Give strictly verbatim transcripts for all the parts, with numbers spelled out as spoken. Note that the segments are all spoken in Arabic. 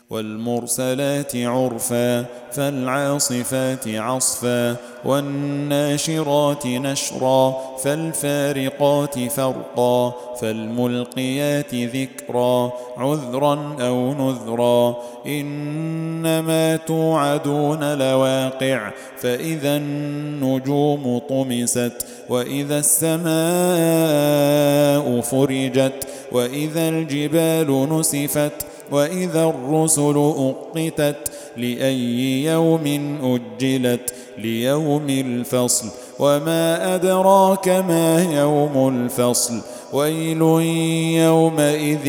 والمرسلات عرفا فالعاصفات عصفا والناشرات نشرا فالفارقات فرقا فالملقيات ذكرا عذرا أو نذرا إنما توعدون لواقع فإذا النجوم طمست وإذا السماء فرجت وإذا الجبال نسفت وإذا الرسل أقتت لأي يوم أجلت ليوم الفصل وما أدراك ما يوم الفصل ويل يومئذ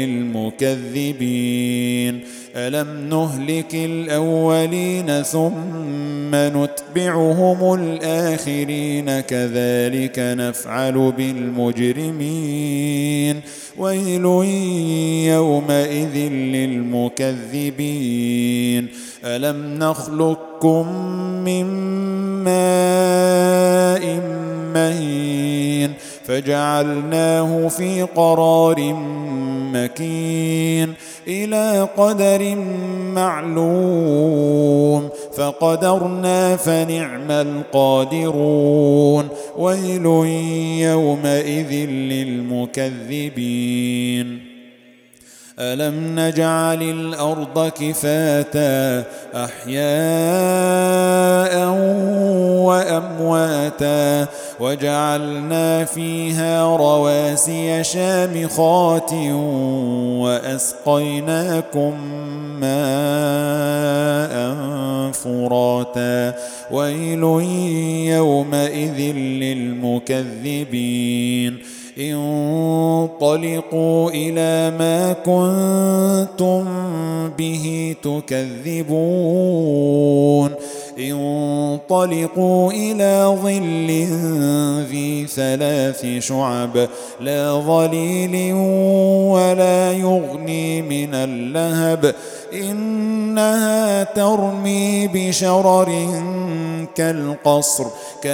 للمكذبين ألم نهلك الأولين ثم نتبعهم الآخرين كذلك نفعل بالمجرمين ويل يومئذ للمكذبين ألم نخلقكم من ماء مهين فجعلناه في قرار مكين إلى قدر معلوم فقدرنا فنعم القادرون ويل يومئذ للمكذبين ألم نجعل الأرض كفاتا أحياء وأمواتا وجعلنا فيها رواسي شامخات وأسقيناكم ماء فراتا ويل يومئذ للمكذبين انطلقوا إلى ما كنتم به تكذبون انطلقوا إلى ظل ذي ثلاث شعب لا ظليل ولا يغني من اللهب إنها ترمي بشرر كالقصر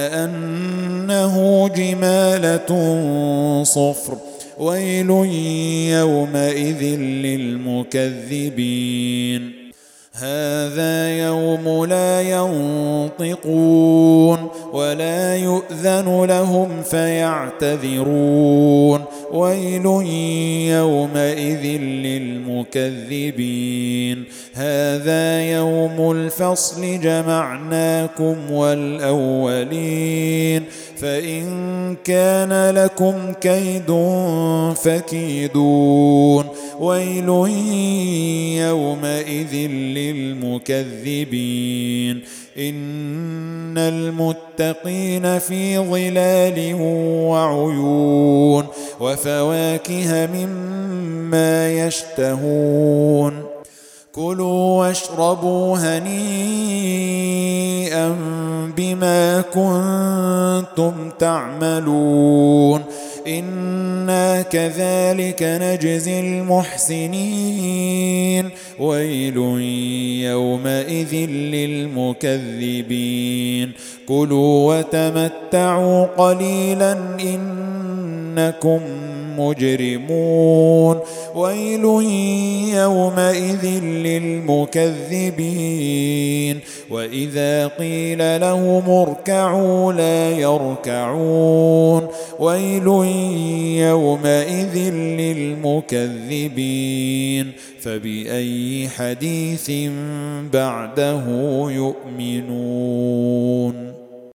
كأنه جمالة صفر ويل يومئذ للمكذبين هذا يوم لا ينطقون ولا يؤذن لهم فيعتذرون ويل يومئذ للمكذبين هذا يوم الفصل جمعناكم والأولين فإن كان لكم كيد فكيدون ويل يومئذ للمكذبين إن المتقين في ظلال وعيون وفواكه مما يشتهون كلوا واشربوا هنيئا بما كنتم تعملون إنا كذلك نجزي المحسنين ويل يومئذ للمكذبين كلوا وتمتعوا قليلا إنكم مجرمون ويل يومئذ للمكذبين وإذا قيل لهم اركعوا لا يركعون ويل يومئذ للمكذبين فبأي حديث بعده يؤمنون.